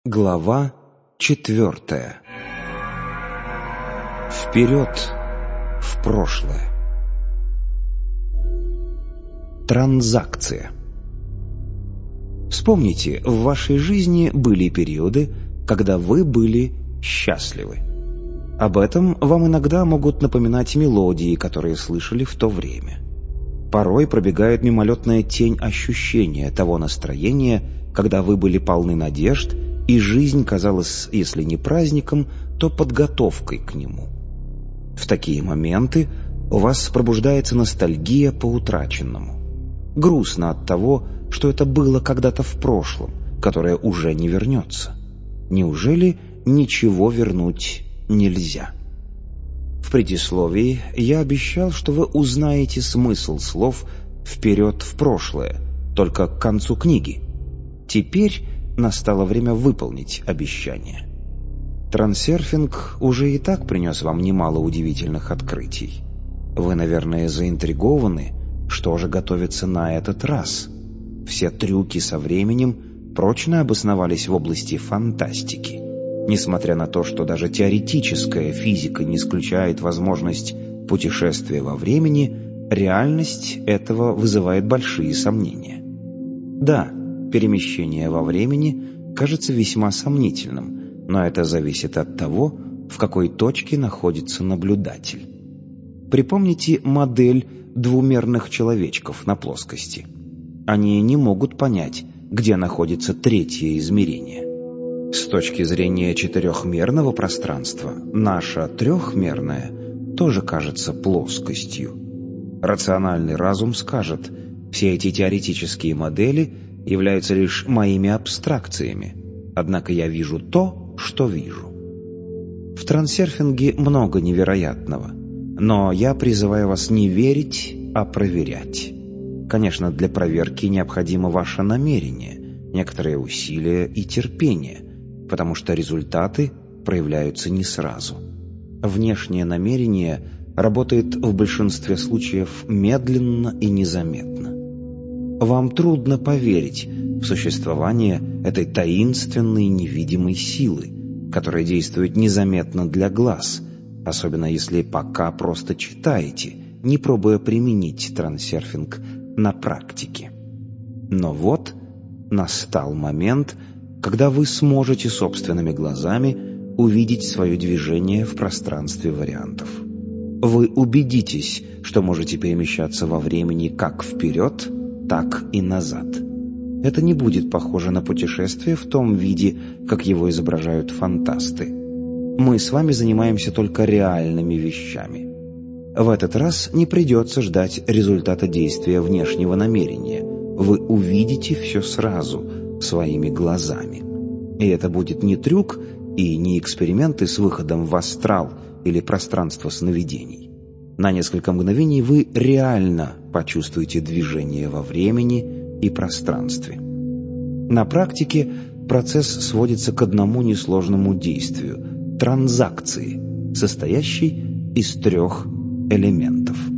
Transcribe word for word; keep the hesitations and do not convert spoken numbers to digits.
Глава четвертая. Вперед в прошлое. Транзакция. Вспомните, в вашей жизни были периоды, когда вы были счастливы. Об этом вам иногда могут напоминать мелодии, которые слышали в то время. Порой пробегает мимолетная тень ощущения того настроения, когда вы были полны надежд, и жизнь казалась, если не праздником, то подготовкой к нему. В такие моменты у вас пробуждается ностальгия по утраченному. Грустно от того, что это было когда-то в прошлом, которое уже не вернется. Неужели ничего вернуть нельзя? В предисловии я обещал, что вы узнаете смысл слов «вперед в прошлое» только к концу книги. Теперь настало время выполнить обещание. Трансерфинг уже и так принес вам немало удивительных открытий. Вы, наверное, заинтригованы, что же готовится на этот раз. Все трюки со временем прочно обосновались в области фантастики. Несмотря на то, что даже теоретическая физика не исключает возможность путешествия во времени, реальность этого вызывает большие сомнения. Да, перемещение во времени кажется весьма сомнительным, но это зависит от того, в какой точке находится наблюдатель. Припомните модель двумерных человечков на плоскости. Они не могут понять, где находится третье измерение. С точки зрения четырехмерного пространства, наша трехмерная тоже кажется плоскостью. Рациональный разум скажет, все эти теоретические модели являются лишь моими абстракциями, однако я вижу то, что вижу. В трансерфинге много невероятного, но я призываю вас не верить, а проверять. Конечно, для проверки необходимо ваше намерение, некоторые усилия и терпение, потому что результаты проявляются не сразу. Внешнее намерение работает в большинстве случаев медленно и незаметно. Вам трудно поверить в существование этой таинственной невидимой силы, которая действует незаметно для глаз, особенно если пока просто читаете, не пробуя применить трансерфинг на практике. Но вот настал момент, когда вы сможете собственными глазами увидеть свое движение в пространстве вариантов. Вы убедитесь, что можете перемещаться во времени как вперед, так и назад. Это не будет похоже на путешествие в том виде, как его изображают фантасты. Мы с вами занимаемся только реальными вещами. В этот раз не придется ждать результата действия внешнего намерения. Вы увидите все сразу, своими глазами. И это будет не трюк и не эксперименты с выходом в астрал или пространство сновидений. На несколько мгновений вы реально почувствуете движение во времени и пространстве. На практике процесс сводится к одному несложному действию – транзакции, состоящей из трех элементов.